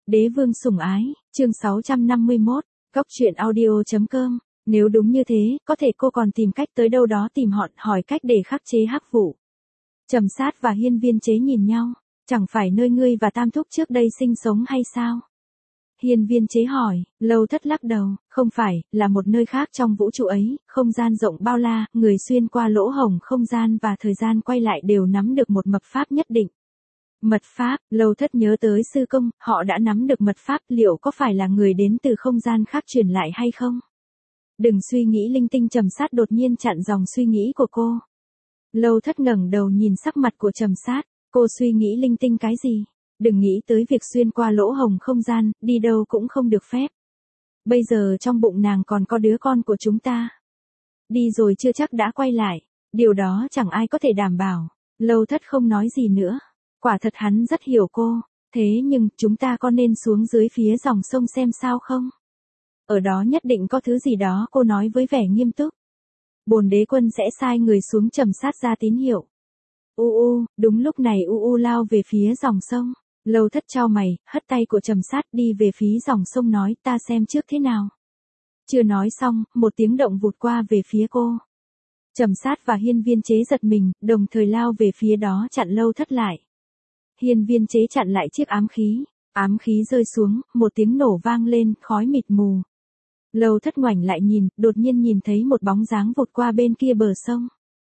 Đế vương sủng ái, chương 651, Góc truyện audio.com. Nếu đúng như thế, có thể cô còn tìm cách tới đâu đó tìm họ hỏi cách để khắc chế hắc vụ. Trầm Sát và Hiên Viên Chế nhìn nhau, chẳng phải nơi ngươi và Tam Thúc trước đây sinh sống hay sao? Hiên Viên Chế hỏi, Lâu Thất lắc đầu, không phải, là một nơi khác trong vũ trụ ấy, không gian rộng bao la, người xuyên qua lỗ hổng không gian và thời gian quay lại đều nắm được một mật pháp nhất định. Mật pháp, Lâu Thất nhớ tới sư công, họ đã nắm được mật pháp, liệu có phải là người đến từ không gian khác truyền lại hay không? Đừng suy nghĩ linh tinh. Trầm Sát đột nhiên chặn dòng suy nghĩ của cô. Lâu Thất ngẩng đầu nhìn sắc mặt của Trầm Sát, cô suy nghĩ linh tinh cái gì? Đừng nghĩ tới việc xuyên qua lỗ hổng không gian, đi đâu cũng không được phép. Bây giờ trong bụng nàng còn có đứa con của chúng ta. Đi rồi chưa chắc đã quay lại, điều đó chẳng ai có thể đảm bảo. Lâu Thất không nói gì nữa. Quả thật hắn rất hiểu cô, thế nhưng chúng ta có nên xuống dưới phía dòng sông xem sao không? Ở đó nhất định có thứ gì đó, cô nói với vẻ nghiêm túc. Bồn đế quân sẽ sai người xuống. Trầm Sát ra tín hiệu. Đúng lúc này lao về phía dòng sông. Lâu Thất chau mày, hất tay của Trầm Sát đi về phía dòng sông nói ta xem trước thế nào. Chưa nói xong, một tiếng động vụt qua về phía cô. Trầm Sát và Hiên Viên Chế giật mình, đồng thời lao về phía đó chặn Lâu Thất lại. Hiên Viên Chế chặn lại chiếc ám khí rơi xuống, một tiếng nổ vang lên, khói mịt mù. Lâu Thất ngoảnh lại nhìn, đột nhiên nhìn thấy một bóng dáng vụt qua bên kia bờ sông.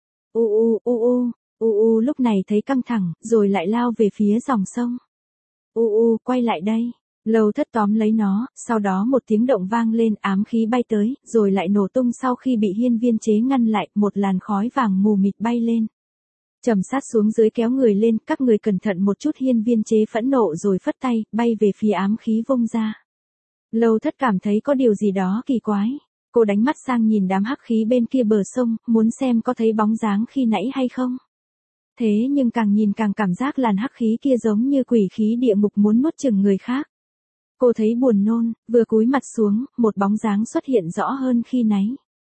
Lúc này thấy căng thẳng, rồi lại lao về phía dòng sông. Quay lại đây. Lâu Thất tóm lấy nó, sau đó một tiếng động vang lên, ám khí bay tới, rồi lại nổ tung. Sau khi bị Hiên Viên Chế ngăn lại, một làn khói vàng mù mịt bay lên. Trầm Sát xuống dưới kéo người lên, các người cẩn thận một chút. Hiên Viên Chế phẫn nộ rồi phất tay, bay về phía ám khí vung ra. Lâu Thất cảm thấy có điều gì đó kỳ quái. Cô đánh mắt sang nhìn đám hắc khí bên kia bờ sông, muốn xem có thấy bóng dáng khi nãy hay không. Thế nhưng càng nhìn càng cảm giác làn hắc khí kia giống như quỷ khí địa ngục muốn nuốt chửng người khác. Cô thấy buồn nôn, vừa cúi mặt xuống, một bóng dáng xuất hiện rõ hơn khi nãy.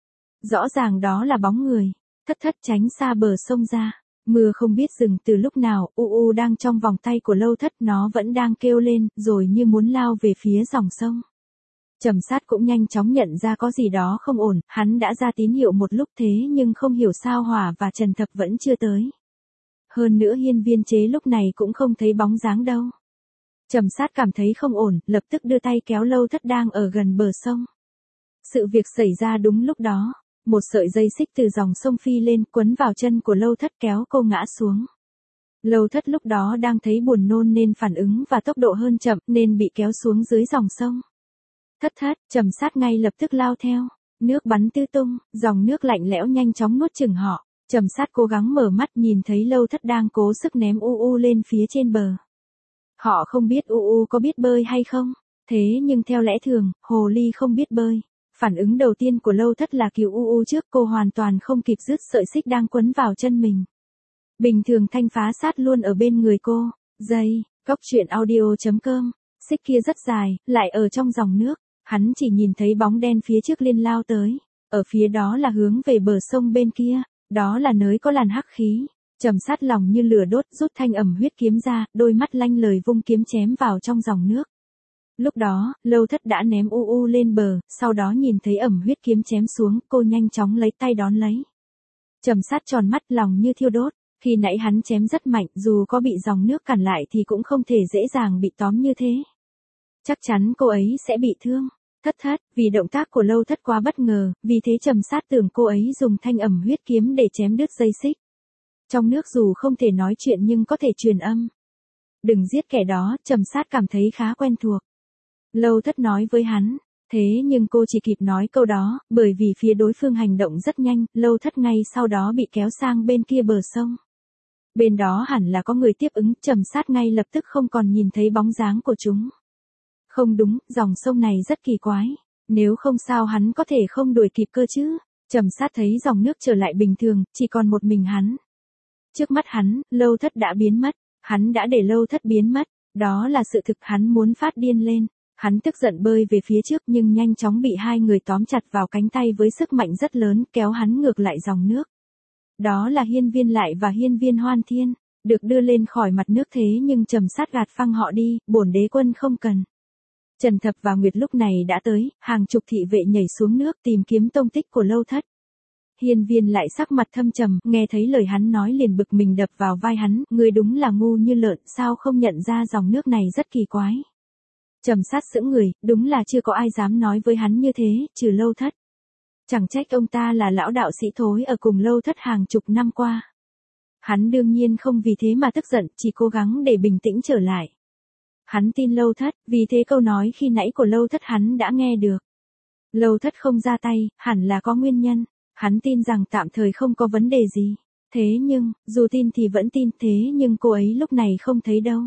Rõ ràng đó là bóng người. Thất tránh xa bờ sông ra. Mưa không biết dừng từ lúc nào, đang trong vòng tay của Lâu Thất, nó vẫn đang kêu lên, rồi như muốn lao về phía dòng sông. Trầm Sát cũng nhanh chóng nhận ra có gì đó không ổn, hắn đã ra tín hiệu một lúc thế nhưng không hiểu sao Hỏa và Trần Thập vẫn chưa tới. Hơn nữa Hiên Viên Chế lúc này cũng không thấy bóng dáng đâu. Trầm Sát cảm thấy không ổn, lập tức đưa tay kéo Lâu Thất đang ở gần bờ sông. Sự việc xảy ra đúng lúc đó. Một sợi dây xích từ dòng sông phi lên, quấn vào chân của Lâu Thất kéo cô ngã xuống. Lâu Thất lúc đó đang thấy buồn nôn nên phản ứng và tốc độ hơn chậm nên bị kéo xuống dưới dòng sông. Thất, Trầm Sát ngay lập tức lao theo. Nước bắn tứ tung, dòng nước lạnh lẽo nhanh chóng nuốt chửng họ. Trầm Sát cố gắng mở mắt nhìn thấy Lâu Thất đang cố sức ném lên phía trên bờ. Họ không biết có biết bơi hay không. Thế nhưng theo lẽ thường, hồ ly không biết bơi. Phản ứng đầu tiên của Lâu Thất là cứu trước, cô hoàn toàn không kịp dứt sợi xích đang quấn vào chân mình. Bình thường Thanh phá sát luôn ở bên người cô. Góc truyện audio.com. Xích kia rất dài, lại ở trong dòng nước. Hắn chỉ nhìn thấy bóng đen phía trước liên lao tới. Ở phía đó là hướng về bờ sông bên kia. Đó là nơi có làn hắc khí. Trầm Sát lòng như lửa đốt, rút thanh ẩm huyết kiếm ra, đôi mắt lanh lời vung kiếm chém vào trong dòng nước. Lúc đó, Lâu Thất đã ném lên bờ, sau đó nhìn thấy ẩm huyết kiếm chém xuống, cô nhanh chóng lấy tay đón lấy. Trầm Sát tròn mắt lòng như thiêu đốt, khi nãy hắn chém rất mạnh, dù có bị dòng nước cản lại thì cũng không thể dễ dàng bị tóm như thế. Chắc chắn cô ấy sẽ bị thương. Thất, vì động tác của Lâu Thất quá bất ngờ, vì thế Trầm Sát tưởng cô ấy dùng thanh ẩm huyết kiếm để chém đứt dây xích. Trong nước dù không thể nói chuyện nhưng có thể truyền âm. Đừng giết kẻ đó, Trầm Sát cảm thấy khá quen thuộc. Lâu Thất nói với hắn, thế nhưng cô chỉ kịp nói câu đó, bởi vì phía đối phương hành động rất nhanh, Lâu Thất ngay sau đó bị kéo sang bên kia bờ sông. Bên đó hẳn là có người tiếp ứng, Trầm Sát ngay lập tức không còn nhìn thấy bóng dáng của chúng. Không đúng, dòng sông này rất kỳ quái, nếu không sao hắn có thể không đuổi kịp cơ chứ. Trầm Sát thấy dòng nước trở lại bình thường, chỉ còn một mình hắn. Trước mắt hắn, Lâu Thất đã biến mất, hắn đã để Lâu Thất biến mất, đó là sự thực. Hắn muốn phát điên lên. Hắn tức giận bơi về phía trước nhưng nhanh chóng bị hai người tóm chặt vào cánh tay với sức mạnh rất lớn, kéo hắn ngược lại dòng nước. Đó là Hiên Viên Lại và Hiên Viên Hoan Thiên, được đưa lên khỏi mặt nước thế nhưng Trầm Sát gạt phăng họ đi, bổn đế quân không cần. Trần Thập và Nguyệt lúc này đã tới, hàng chục thị vệ nhảy xuống nước tìm kiếm tông tích của Lâu Thất. Hiên Viên lại sắc mặt thâm trầm, nghe thấy lời hắn nói liền bực mình đập vào vai hắn, ngươi đúng là ngu như lợn, sao không nhận ra dòng nước này rất kỳ quái. Trầm Sát sững người, đúng là chưa có ai dám nói với hắn như thế, trừ Lâu Thất. Chẳng trách ông ta là lão đạo sĩ thối ở cùng Lâu Thất hàng chục năm qua. Hắn đương nhiên không vì thế mà tức giận, chỉ cố gắng để bình tĩnh trở lại. Hắn tin Lâu Thất, vì thế câu nói khi nãy của Lâu Thất hắn đã nghe được. Lâu Thất không ra tay, hẳn là có nguyên nhân. Hắn tin rằng tạm thời không có vấn đề gì. Thế nhưng, dù tin thì vẫn tin, thế nhưng cô ấy lúc này không thấy đâu.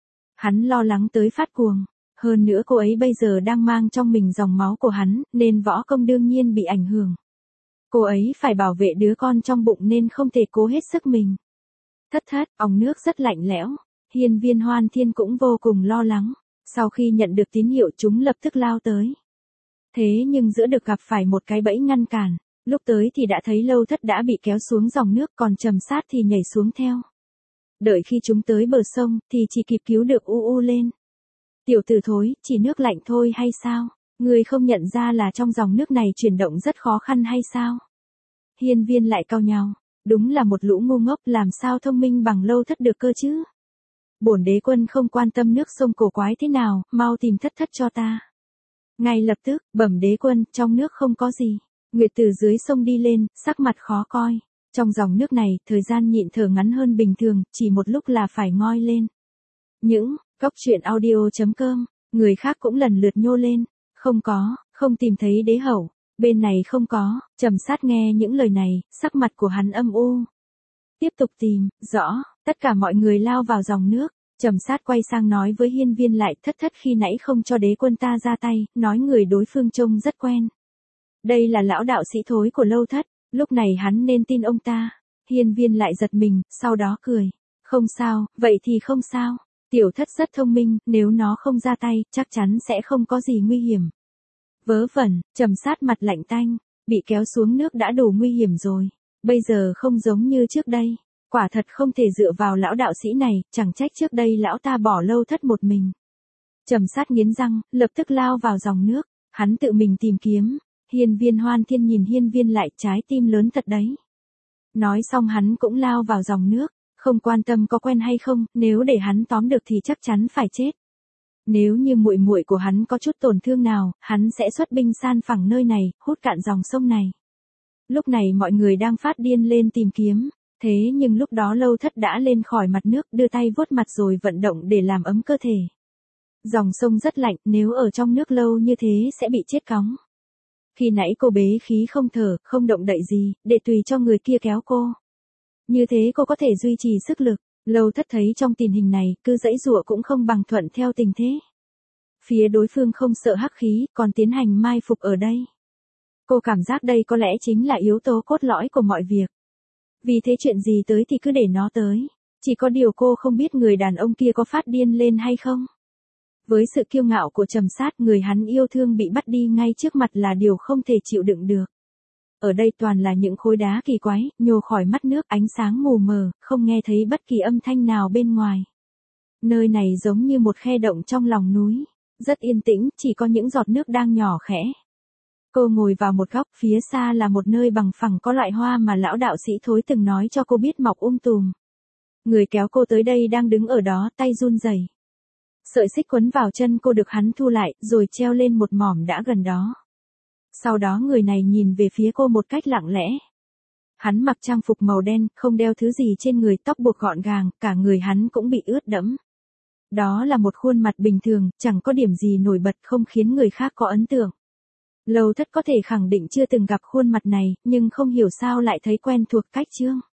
Hắn lo lắng tới phát cuồng. Hơn nữa cô ấy bây giờ đang mang trong mình dòng máu của hắn, nên võ công đương nhiên bị ảnh hưởng. Cô ấy phải bảo vệ đứa con trong bụng nên không thể cố hết sức mình. Thất, òng nước rất lạnh lẽo. Hiên Viên Hoan Thiên cũng vô cùng lo lắng. Sau khi nhận được tín hiệu chúng lập tức lao tới. Thế nhưng giữa được gặp phải một cái bẫy ngăn cản. Lúc tới thì đã thấy Lâu Thất đã bị kéo xuống dòng nước, còn Trầm Sát thì nhảy xuống theo. Đợi khi chúng tới bờ sông thì chỉ kịp cứu được u lên. Tiểu tử thối, chỉ nước lạnh thôi hay sao? Ngươi không nhận ra là trong dòng nước này chuyển động rất khó khăn hay sao? Hiên Viên lại cau nhàu, đúng là một lũ ngu ngốc, làm sao thông minh bằng Lâu Thất được cơ chứ? Bổn đế quân không quan tâm nước sông cổ quái thế nào, mau tìm Thất cho ta. Ngay lập tức, bẩm đế quân, trong nước không có gì. Nguyệt từ dưới sông đi lên, sắc mặt khó coi. Trong dòng nước này, thời gian nhịn thở ngắn hơn bình thường, chỉ một lúc là phải ngoi lên. Những góc truyện audio.com, người khác cũng lần lượt nhô lên. Không tìm thấy đế hậu. Bên này không có. Trầm Sát nghe những lời này, sắc mặt của hắn âm u. Tiếp tục tìm, rõ, tất cả mọi người lao vào dòng nước. Trầm Sát quay sang nói với Hiên Viên lại, Thất khi nãy không cho đế quân ta ra tay, nói người đối phương trông rất quen. Đây là lão đạo sĩ thối của Lâu Thất, lúc này hắn nên tin ông ta. Hiên Viên lại giật mình, sau đó cười. Không sao, vậy thì không sao. Tiểu Thất rất thông minh, nếu nó không ra tay, chắc chắn sẽ không có gì nguy hiểm. Vớ vẩn, Trầm Sát mặt lạnh tanh, bị kéo xuống nước đã đủ nguy hiểm rồi. Bây giờ không giống như trước đây. Quả thật không thể dựa vào lão đạo sĩ này, chẳng trách trước đây lão ta bỏ Lâu Thất một mình. Trầm Sát nghiến răng, lập tức lao vào dòng nước, hắn tự mình tìm kiếm. Hiên Viên Hoan Thiên nhìn Hiên Viên lại, trái tim lớn thật đấy. Nói xong hắn cũng lao vào dòng nước, không quan tâm có quen hay không, nếu để hắn tóm được thì chắc chắn phải chết. Nếu như muội muội của hắn có chút tổn thương nào, hắn sẽ xuất binh san phẳng nơi này, hút cạn dòng sông này. Lúc này mọi người đang phát điên lên tìm kiếm, thế nhưng lúc đó Lâu Thất đã lên khỏi mặt nước, đưa tay vuốt mặt rồi vận động để làm ấm cơ thể. Dòng sông rất lạnh, nếu ở trong nước lâu như thế sẽ bị chết cóng. Khi nãy cô bế khí không thở, không động đậy gì, để tùy cho người kia kéo cô. Như thế cô có thể duy trì sức lực. Lâu Thất thấy trong tình hình này, cứ giãy giụa cũng không bằng thuận theo tình thế. Phía đối phương không sợ hắc khí, còn tiến hành mai phục ở đây. Cô cảm giác đây có lẽ chính là yếu tố cốt lõi của mọi việc. Vì thế chuyện gì tới thì cứ để nó tới. Chỉ có điều cô không biết người đàn ông kia có phát điên lên hay không. Với sự kiêu ngạo của Trầm Sát, người hắn yêu thương bị bắt đi ngay trước mặt là điều không thể chịu đựng được. Ở đây toàn là những khối đá kỳ quái, nhô khỏi mắt nước, ánh sáng mù mờ, không nghe thấy bất kỳ âm thanh nào bên ngoài. Nơi này giống như một khe động trong lòng núi, rất yên tĩnh, chỉ có những giọt nước đang nhỏ khẽ. Cô ngồi vào một góc, phía xa là một nơi bằng phẳng có loại hoa mà lão đạo sĩ thối từng nói cho cô biết mọc tùm. Người kéo cô tới đây đang đứng ở đó, tay run rẩy. Sợi xích quấn vào chân cô được hắn thu lại, rồi treo lên một mỏm đã gần đó. Sau đó người này nhìn về phía cô một cách lặng lẽ. Hắn mặc trang phục màu đen, không đeo thứ gì trên người, tóc buộc gọn gàng, cả người hắn cũng bị ướt đẫm. Đó là một khuôn mặt bình thường, chẳng có điểm gì nổi bật, không khiến người khác có ấn tượng. Lâu Thất có thể khẳng định chưa từng gặp khuôn mặt này, nhưng không hiểu sao lại thấy quen thuộc cách chương.